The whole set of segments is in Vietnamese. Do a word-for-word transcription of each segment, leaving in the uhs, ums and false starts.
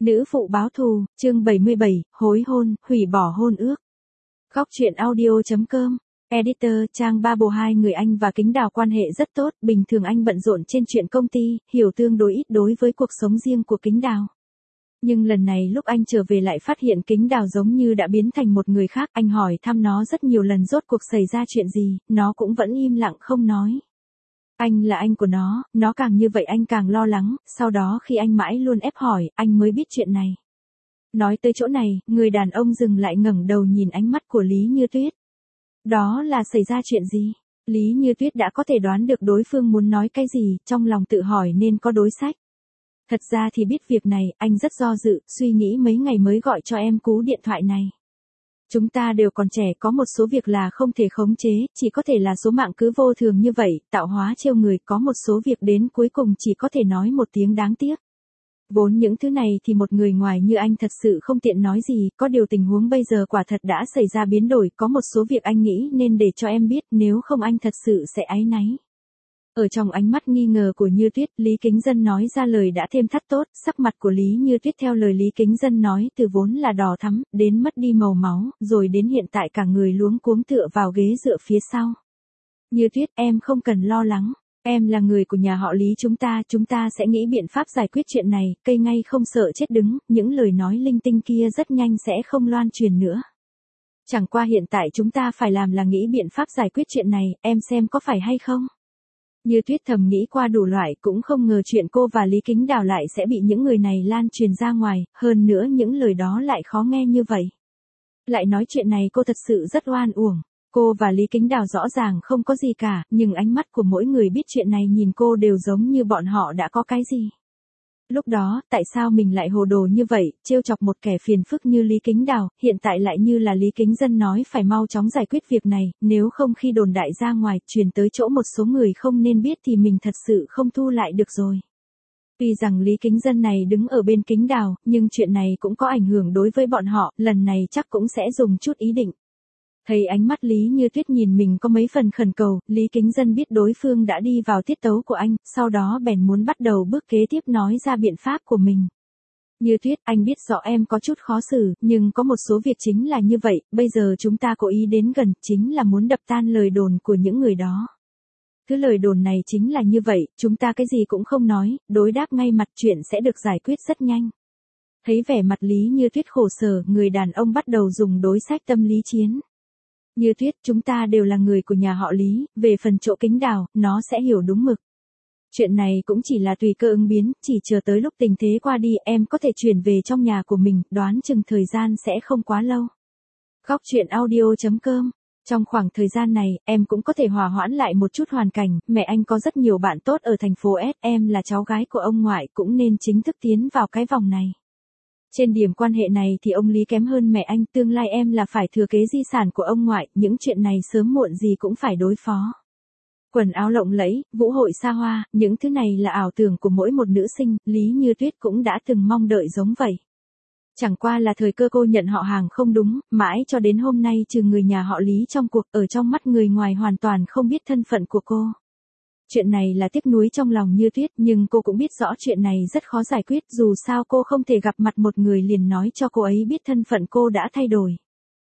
Nữ phụ báo thù, chương bảy mươi bảy, hối hôn, hủy bỏ hôn ước. Góc truyện audio.com, Editor, trang ba bồ hai người anh và Kính Đào quan hệ rất tốt, bình thường anh bận rộn trên chuyện công ty, hiểu tương đối ít đối với cuộc sống riêng của Kính Đào. Nhưng lần này lúc anh trở về lại phát hiện Kính Đào giống như đã biến thành một người khác, anh hỏi thăm nó rất nhiều lần rốt cuộc xảy ra chuyện gì, nó cũng vẫn im lặng không nói. Anh là anh của nó, nó càng như vậy anh càng lo lắng, sau đó khi anh mãi luôn ép hỏi, anh mới biết chuyện này. Nói tới chỗ này, người đàn ông dừng lại ngẩng đầu nhìn ánh mắt của Lý Như Tuyết. Đó là xảy ra chuyện gì? Lý Như Tuyết đã có thể đoán được đối phương muốn nói cái gì, trong lòng tự hỏi nên có đối sách. Thật ra thì biết việc này, anh rất do dự, suy nghĩ mấy ngày mới gọi cho em cú điện thoại này. Chúng ta đều còn trẻ, có một số việc là không thể khống chế, chỉ có thể là số mạng cứ vô thường như vậy, tạo hóa trêu người, có một số việc đến cuối cùng chỉ có thể nói một tiếng đáng tiếc. Vốn những thứ này thì một người ngoài như anh thật sự không tiện nói gì, có điều tình huống bây giờ quả thật đã xảy ra biến đổi, có một số việc anh nghĩ nên để cho em biết, nếu không anh thật sự sẽ áy náy. Ở trong ánh mắt nghi ngờ của Như Tuyết, Lý Kính Dân nói ra lời đã thêm thắt tốt, sắc mặt của Lý Như Tuyết theo lời Lý Kính Dân nói từ vốn là đỏ thắm, đến mất đi màu máu, rồi đến hiện tại cả người luống cuống tựa vào ghế dựa phía sau. Như Tuyết, em không cần lo lắng, em là người của nhà họ Lý chúng ta, chúng ta sẽ nghĩ biện pháp giải quyết chuyện này, cây ngay không sợ chết đứng, những lời nói linh tinh kia rất nhanh sẽ không loan truyền nữa. Chẳng qua hiện tại chúng ta phải làm là nghĩ biện pháp giải quyết chuyện này, em xem có phải hay không? Như Tuyết thầm nghĩ qua đủ loại, cũng không ngờ chuyện cô và Lý Kính Đào lại sẽ bị những người này lan truyền ra ngoài, hơn nữa những lời đó lại khó nghe như vậy. Lại nói chuyện này cô thật sự rất oan uổng. Cô và Lý Kính Đào rõ ràng không có gì cả, nhưng ánh mắt của mỗi người biết chuyện này nhìn cô đều giống như bọn họ đã có cái gì. Lúc đó, tại sao mình lại hồ đồ như vậy, trêu chọc một kẻ phiền phức như Lý Kính Đào, hiện tại lại như là Lý Kính Dân nói phải mau chóng giải quyết việc này, nếu không khi đồn đại ra ngoài, truyền tới chỗ một số người không nên biết thì mình thật sự không thu lại được rồi. Tuy rằng Lý Kính Dân này đứng ở bên Kính Đào, nhưng chuyện này cũng có ảnh hưởng đối với bọn họ, lần này chắc cũng sẽ dùng chút ý định. Thấy ánh mắt Lý Như Tuyết nhìn mình có mấy phần khẩn cầu, Lý Kính Dân biết đối phương đã đi vào tiết tấu của anh, sau đó bèn muốn bắt đầu bước kế tiếp nói ra biện pháp của mình. Như Tuyết, anh biết rõ em có chút khó xử, nhưng có một số việc chính là như vậy, bây giờ chúng ta cố ý đến gần, chính là muốn đập tan lời đồn của những người đó. Thứ lời đồn này chính là như vậy, chúng ta cái gì cũng không nói, đối đáp ngay mặt chuyện sẽ được giải quyết rất nhanh. Thấy vẻ mặt Lý Như Tuyết khổ sở, người đàn ông bắt đầu dùng đối sách tâm lý chiến. Như Tuyết, chúng ta đều là người của nhà họ Lý, về phần chỗ Kính Đào, nó sẽ hiểu đúng mực. Chuyện này cũng chỉ là tùy cơ ứng biến, chỉ chờ tới lúc tình thế qua đi em có thể chuyển về trong nhà của mình, đoán chừng thời gian sẽ không quá lâu. Góc truyện audio.com, trong khoảng thời gian này, em cũng có thể hòa hoãn lại một chút hoàn cảnh, mẹ anh có rất nhiều bạn tốt ở thành phố S, em là cháu gái của ông ngoại cũng nên chính thức tiến vào cái vòng này. Trên điểm quan hệ này thì ông Lý kém hơn mẹ anh, tương lai em là phải thừa kế di sản của ông ngoại, những chuyện này sớm muộn gì cũng phải đối phó. Quần áo lộng lẫy, vũ hội xa hoa, những thứ này là ảo tưởng của mỗi một nữ sinh, Lý Như Tuyết cũng đã từng mong đợi giống vậy. Chẳng qua là thời cơ cô nhận họ hàng không đúng, mãi cho đến hôm nay trừ người nhà họ Lý trong cuộc, ở trong mắt người ngoài hoàn toàn không biết thân phận của cô. Chuyện này là tiếc nuối trong lòng Như Tuyết, nhưng cô cũng biết rõ chuyện này rất khó giải quyết, dù sao cô không thể gặp mặt một người liền nói cho cô ấy biết thân phận cô đã thay đổi.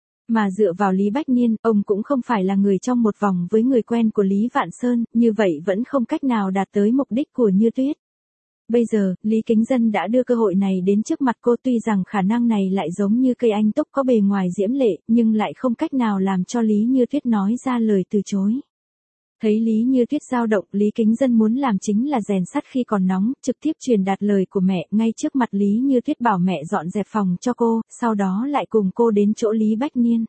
Mà dựa vào Lý Bách Niên, ông cũng không phải là người trong một vòng với người quen của Lý Vạn Sơn, như vậy vẫn không cách nào đạt tới mục đích của Như Tuyết. Bây giờ, Lý Kính Dân đã đưa cơ hội này đến trước mặt cô, tuy rằng khả năng này lại giống như cây anh túc có bề ngoài diễm lệ, nhưng lại không cách nào làm cho Lý Như Tuyết nói ra lời từ chối. Thấy Lý Như Tuyết dao động, Lý Kính Dân muốn làm chính là rèn sắt khi còn nóng, trực tiếp truyền đạt lời của mẹ, ngay trước mặt Lý Như Tuyết bảo mẹ dọn dẹp phòng cho cô, sau đó lại cùng cô đến chỗ Lý Bách Niên.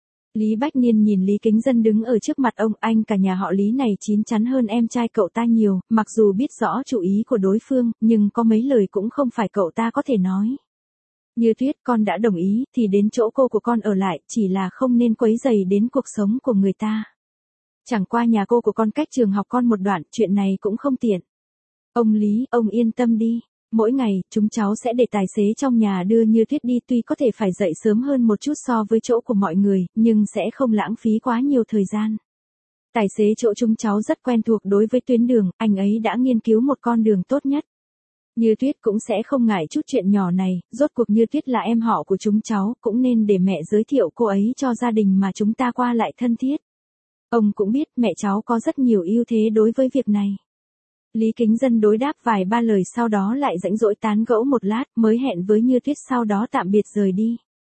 Lý Bách Niên nhìn Lý Kính Dân đứng ở trước mặt ông, anh cả nhà họ Lý này chín chắn hơn em trai cậu ta nhiều, mặc dù biết rõ chủ ý của đối phương, nhưng có mấy lời cũng không phải cậu ta có thể nói. Như Tuyết, con đã đồng ý, thì đến chỗ cô của con ở lại, chỉ là không nên quấy rầy đến cuộc sống của người ta. Chẳng qua nhà cô của con cách trường học con một đoạn, chuyện này cũng không tiện. Ông Lý, ông yên tâm đi. Mỗi ngày, chúng cháu sẽ để tài xế trong nhà đưa Như Tuyết đi, tuy có thể phải dậy sớm hơn một chút so với chỗ của mọi người, nhưng sẽ không lãng phí quá nhiều thời gian. Tài xế chỗ chúng cháu rất quen thuộc đối với tuyến đường, anh ấy đã nghiên cứu một con đường tốt nhất. Như Tuyết cũng sẽ không ngại chút chuyện nhỏ này, rốt cuộc Như Tuyết là em họ của chúng cháu, cũng nên để mẹ giới thiệu cô ấy cho gia đình mà chúng ta qua lại thân thiết. Ông cũng biết mẹ cháu có rất nhiều ưu thế đối với việc này. Lý Kính Dân đối đáp vài ba lời sau đó lại rãnh rỗi tán gẫu một lát mới hẹn với Như Tuyết sau đó tạm biệt rời đi.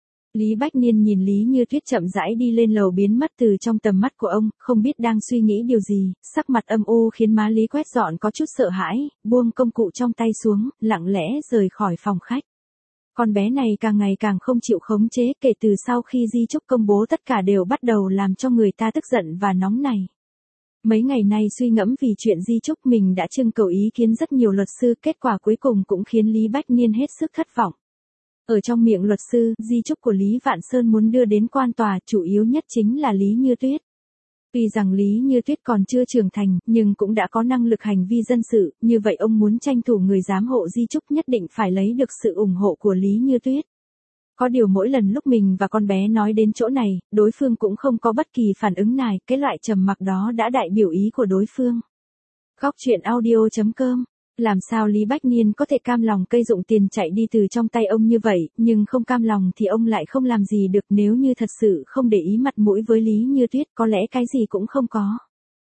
Lý Bách Niên nhìn Lý Như Tuyết chậm rãi đi lên lầu biến mất từ trong tầm mắt của ông, không biết đang suy nghĩ điều gì, sắc mặt âm u khiến má Lý Quét Dọn có chút sợ hãi, buông công cụ trong tay xuống, lặng lẽ rời khỏi phòng khách. Con bé này càng ngày càng không chịu khống chế, kể từ sau khi di chúc công bố tất cả đều bắt đầu làm cho người ta tức giận và nóng này. Mấy ngày nay suy ngẫm vì chuyện di chúc mình đã trưng cầu ý kiến rất nhiều luật sư, kết quả cuối cùng cũng khiến Lý Bách Niên hết sức thất vọng. Ở trong miệng luật sư, di chúc của Lý Vạn Sơn muốn đưa đến quan tòa, chủ yếu nhất chính là Lý Như Tuyết. Tuy rằng Lý Như Tuyết còn chưa trưởng thành, nhưng cũng đã có năng lực hành vi dân sự, như vậy ông muốn tranh thủ người giám hộ di chúc nhất định phải lấy được sự ủng hộ của Lý Như Tuyết. Có điều mỗi lần lúc mình và con bé nói đến chỗ này, đối phương cũng không có bất kỳ phản ứng nào, cái loại trầm mặc đó đã đại biểu ý của đối phương. Góc truyện audio chấm com. Làm sao Lý Bách Niên có thể cam lòng cây dụng tiền chạy đi từ trong tay ông như vậy, nhưng không cam lòng thì ông lại không làm gì được, nếu như thật sự không để ý mặt mũi với Lý Như Tuyết có lẽ cái gì cũng không có.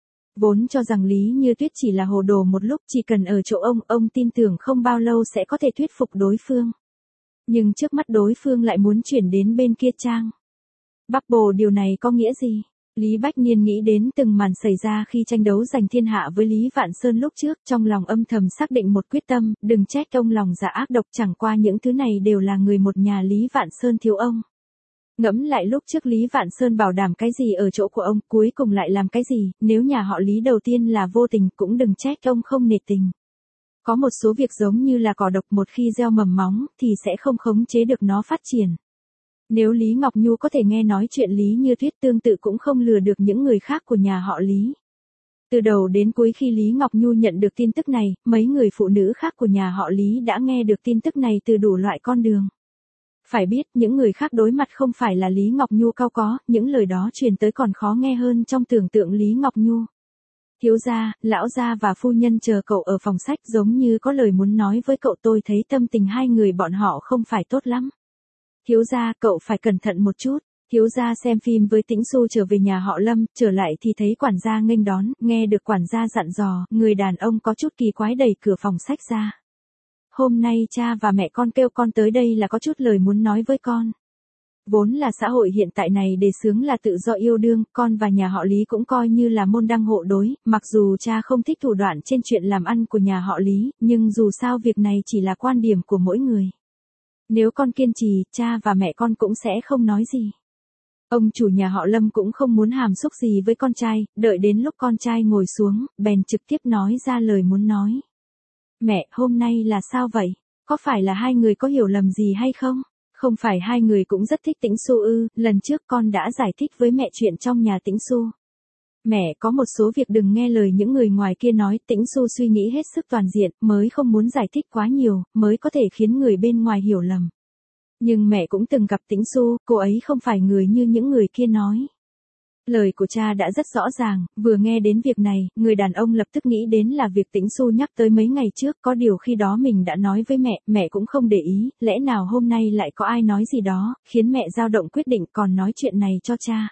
Vốn cho rằng Lý Như Tuyết chỉ là hồ đồ một lúc, chỉ cần ở chỗ ông, ông tin tưởng không bao lâu sẽ có thể thuyết phục đối phương. Nhưng trước mắt đối phương lại muốn chuyển đến bên kia trang. Bubble, điều này có nghĩa gì? Lý Bách Niên nghĩ đến từng màn xảy ra khi tranh đấu giành thiên hạ với Lý Vạn Sơn lúc trước, trong lòng âm thầm xác định một quyết tâm, đừng trách ông lòng dạ ác độc, chẳng qua những thứ này đều là người một nhà Lý Vạn Sơn thiếu ông. Ngẫm lại lúc trước Lý Vạn Sơn bảo đảm cái gì ở chỗ của ông, cuối cùng lại làm cái gì, nếu nhà họ Lý đầu tiên là vô tình cũng đừng trách ông không nể tình. Có một số việc giống như là cỏ độc, một khi gieo mầm móng thì sẽ không khống chế được nó phát triển. Nếu Lý Ngọc Nhu có thể nghe nói chuyện Lý Như Tuyết tương tự cũng không lừa được những người khác của nhà họ Lý. Từ đầu đến cuối khi Lý Ngọc Nhu nhận được tin tức này, mấy người phụ nữ khác của nhà họ Lý đã nghe được tin tức này từ đủ loại con đường. Phải biết, những người khác đối mặt không phải là Lý Ngọc Nhu cao có, những lời đó truyền tới còn khó nghe hơn trong tưởng tượng Lý Ngọc Nhu. Thiếu gia, lão gia và phu nhân chờ cậu ở phòng sách, giống như có lời muốn nói với cậu, tôi thấy tâm tình hai người bọn họ không phải tốt lắm. Thiếu gia, cậu phải cẩn thận một chút. Thiếu gia xem phim với Tĩnh Xu trở về nhà họ Lâm, trở lại thì thấy quản gia nghênh đón, nghe được quản gia dặn dò, người đàn ông có chút kỳ quái đẩy cửa phòng sách ra. Hôm nay cha và mẹ con kêu con tới đây là có chút lời muốn nói với con. Vốn là xã hội hiện tại này đề xướng là tự do yêu đương, con và nhà họ Lý cũng coi như là môn đăng hộ đối, mặc dù cha không thích thủ đoạn trên chuyện làm ăn của nhà họ Lý, nhưng dù sao việc này chỉ là quan điểm của mỗi người. Nếu con kiên trì, cha và mẹ con cũng sẽ không nói gì. Ông chủ nhà họ Lâm cũng không muốn hàm xúc gì với con trai, đợi đến lúc con trai ngồi xuống, bèn trực tiếp nói ra lời muốn nói. Mẹ, hôm nay là sao vậy? Có phải là hai người có hiểu lầm gì hay không? Không phải hai người cũng rất thích Tĩnh Xu ư? Lần trước con đã giải thích với mẹ chuyện trong nhà Tĩnh Xu. Mẹ, có một số việc đừng nghe lời những người ngoài kia nói, Tĩnh Xu suy nghĩ hết sức toàn diện, mới không muốn giải thích quá nhiều, mới có thể khiến người bên ngoài hiểu lầm. Nhưng mẹ cũng từng gặp Tĩnh Xu, cô ấy không phải người như những người kia nói. Lời của cha đã rất rõ ràng, vừa nghe đến việc này, người đàn ông lập tức nghĩ đến là việc Tĩnh Xu nhắc tới mấy ngày trước, có điều khi đó mình đã nói với mẹ, mẹ cũng không để ý, lẽ nào hôm nay lại có ai nói gì đó, khiến mẹ dao động quyết định còn nói chuyện này cho cha.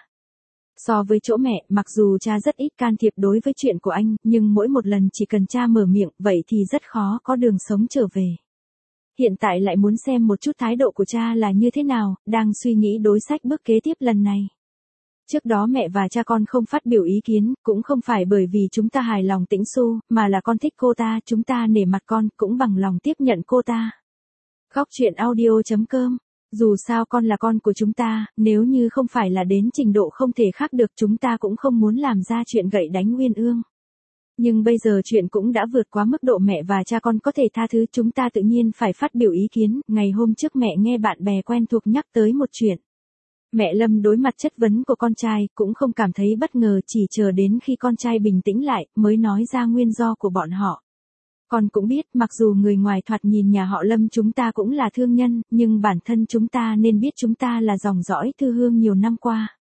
So với chỗ mẹ, mặc dù cha rất ít can thiệp đối với chuyện của anh, nhưng mỗi một lần chỉ cần cha mở miệng, vậy thì rất khó có đường sống trở về. Hiện tại lại muốn xem một chút thái độ của cha là như thế nào, đang suy nghĩ đối sách bước kế tiếp lần này. Trước đó mẹ và cha con không phát biểu ý kiến, cũng không phải bởi vì chúng ta hài lòng Tĩnh Xu, mà là con thích cô ta, chúng ta nể mặt con, cũng bằng lòng tiếp nhận cô ta. Góc truyện audio chấm com. Dù sao con là con của chúng ta, nếu như không phải là đến trình độ không thể khác được, chúng ta cũng không muốn làm ra chuyện gậy đánh uyên ương. Nhưng bây giờ chuyện cũng đã vượt quá mức độ mẹ và cha con có thể tha thứ, chúng ta tự nhiên phải phát biểu ý kiến. Ngày hôm trước mẹ nghe bạn bè quen thuộc nhắc tới một chuyện. Mẹ Lâm đối mặt chất vấn của con trai, cũng không cảm thấy bất ngờ, chỉ chờ đến khi con trai bình tĩnh lại, mới nói ra nguyên do của bọn họ. Con cũng biết, mặc dù người ngoài thoạt nhìn nhà họ Lâm chúng ta cũng là thương nhân, nhưng bản thân chúng ta nên biết chúng ta là dòng dõi thư hương nhiều năm qua.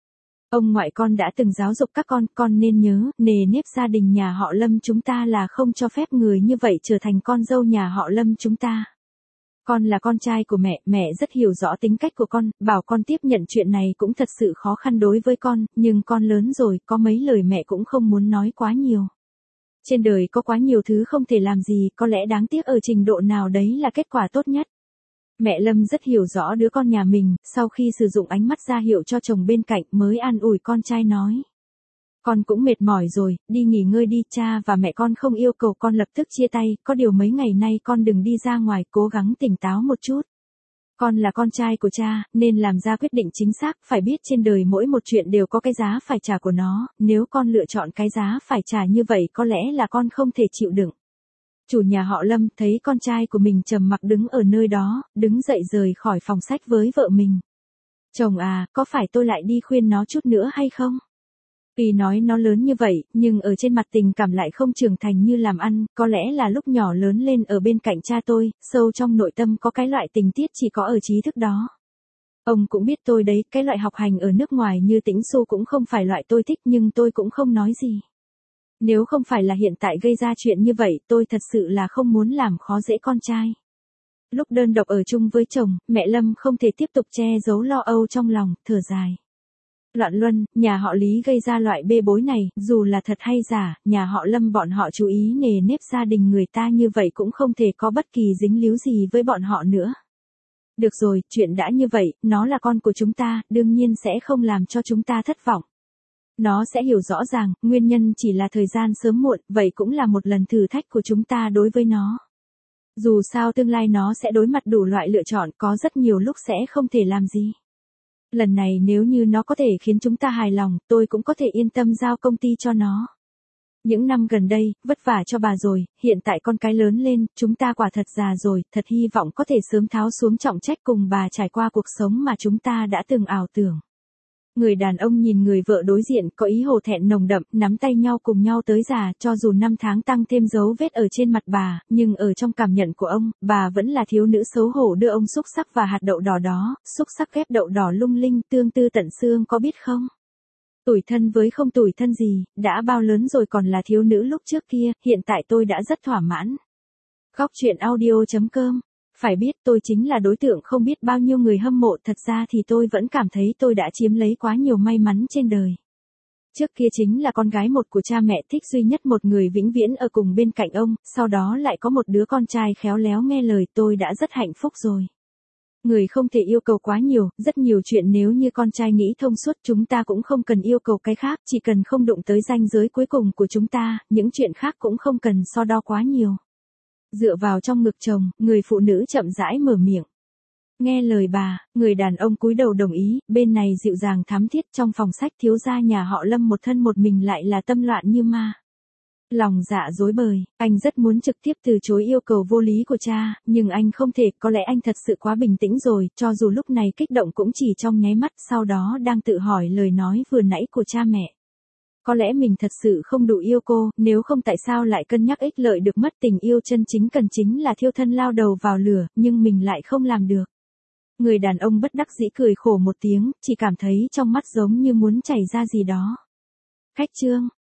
Ông ngoại con đã từng giáo dục các con, con nên nhớ, nề nếp gia đình nhà họ Lâm chúng ta là không cho phép người như vậy trở thành con dâu nhà họ Lâm chúng ta. Con là con trai của mẹ, mẹ rất hiểu rõ tính cách của con, bảo con tiếp nhận chuyện này cũng thật sự khó khăn đối với con, nhưng con lớn rồi, có mấy lời mẹ cũng không muốn nói quá nhiều. Trên đời có quá nhiều thứ không thể làm gì, có lẽ đáng tiếc ở trình độ nào đấy là kết quả tốt nhất. Mẹ Lâm rất hiểu rõ đứa con nhà mình, sau khi sử dụng ánh mắt ra hiệu cho chồng bên cạnh mới an ủi con trai nói. Con cũng mệt mỏi rồi, đi nghỉ ngơi đi, cha và mẹ con không yêu cầu con lập tức chia tay, có điều mấy ngày nay con đừng đi ra ngoài, cố gắng tỉnh táo một chút. Con là con trai của cha, nên làm ra quyết định chính xác, phải biết trên đời mỗi một chuyện đều có cái giá phải trả của nó, nếu con lựa chọn cái giá phải trả như vậy có lẽ là con không thể chịu đựng. Chủ nhà họ Lâm thấy con trai của mình trầm mặc đứng ở nơi đó, đứng dậy rời khỏi phòng sách với vợ mình. Chồng à, có phải tôi lại đi khuyên nó chút nữa hay không? Tuy nói nó lớn như vậy, nhưng ở trên mặt tình cảm lại không trưởng thành như làm ăn, có lẽ là lúc nhỏ lớn lên ở bên cạnh cha tôi, sâu trong nội tâm có cái loại tình tiết chỉ có ở trí thức đó. Ông cũng biết tôi đấy, cái loại học hành ở nước ngoài như Tĩnh Xu cũng không phải loại tôi thích nhưng tôi cũng không nói gì. Nếu không phải là hiện tại gây ra chuyện như vậy, tôi thật sự là không muốn làm khó dễ con trai. Lúc đơn độc ở chung với chồng, mẹ Lâm không thể tiếp tục che giấu lo âu trong lòng, thở dài. Loạn luân, nhà họ Lý gây ra loại bê bối này, dù là thật hay giả, nhà họ Lâm bọn họ chú ý nề nếp gia đình người ta như vậy cũng không thể có bất kỳ dính líu gì với bọn họ nữa. Được rồi, chuyện đã như vậy, nó là con của chúng ta, đương nhiên sẽ không làm cho chúng ta thất vọng. Nó sẽ hiểu rõ ràng, nguyên nhân chỉ là thời gian sớm muộn, vậy cũng là một lần thử thách của chúng ta đối với nó. Dù sao tương lai nó sẽ đối mặt đủ loại lựa chọn, có rất nhiều lúc sẽ không thể làm gì. Lần này nếu như nó có thể khiến chúng ta hài lòng, tôi cũng có thể yên tâm giao công ty cho nó. Những năm gần đây, vất vả cho bà rồi, hiện tại con cái lớn lên, chúng ta quả thật già rồi, thật hy vọng có thể sớm tháo xuống trọng trách cùng bà trải qua cuộc sống mà chúng ta đã từng ảo tưởng. Người đàn ông nhìn người vợ đối diện có ý hổ thẹn nồng đậm, nắm tay nhau cùng nhau tới già, cho dù năm tháng tăng thêm dấu vết ở trên mặt bà, nhưng ở trong cảm nhận của ông, bà vẫn là thiếu nữ xấu hổ đưa ông xúc sắc và hạt đậu đỏ đó, xúc sắc ghép đậu đỏ lung linh, tương tư tận xương có biết không? Tủi thân với không tủi thân gì, đã bao lớn rồi còn là thiếu nữ lúc trước kia, hiện tại tôi đã rất thỏa mãn. Góc truyện audio chấm com. Phải biết tôi chính là đối tượng không biết bao nhiêu người hâm mộ, thật ra thì tôi vẫn cảm thấy tôi đã chiếm lấy quá nhiều may mắn trên đời. Trước kia chính là con gái một của cha mẹ, thích duy nhất một người vĩnh viễn ở cùng bên cạnh ông, sau đó lại có một đứa con trai khéo léo nghe lời, tôi đã rất hạnh phúc rồi. Người không thể yêu cầu quá nhiều, rất nhiều chuyện nếu như con trai nghĩ thông suốt chúng ta cũng không cần yêu cầu cái khác, chỉ cần không đụng tới ranh giới cuối cùng của chúng ta, những chuyện khác cũng không cần so đo quá nhiều. Dựa vào trong ngực chồng, người phụ nữ chậm rãi mở miệng. Nghe lời bà, người đàn ông cúi đầu đồng ý, bên này dịu dàng thắm thiết, trong phòng sách thiếu gia nhà họ Lâm một thân một mình lại là tâm loạn như ma. Lòng dạ rối bời, anh rất muốn trực tiếp từ chối yêu cầu vô lý của cha, nhưng anh không thể, có lẽ anh thật sự quá bình tĩnh rồi, cho dù lúc này kích động cũng chỉ trong nháy mắt, sau đó đang tự hỏi lời nói vừa nãy của cha mẹ. Có lẽ mình thật sự không đủ yêu cô, nếu không tại sao lại cân nhắc ích lợi được mất, tình yêu chân chính cần chính là thiêu thân lao đầu vào lửa, nhưng mình lại không làm được. Người đàn ông bất đắc dĩ cười khổ một tiếng, chỉ cảm thấy trong mắt giống như muốn chảy ra gì đó. Khách trương,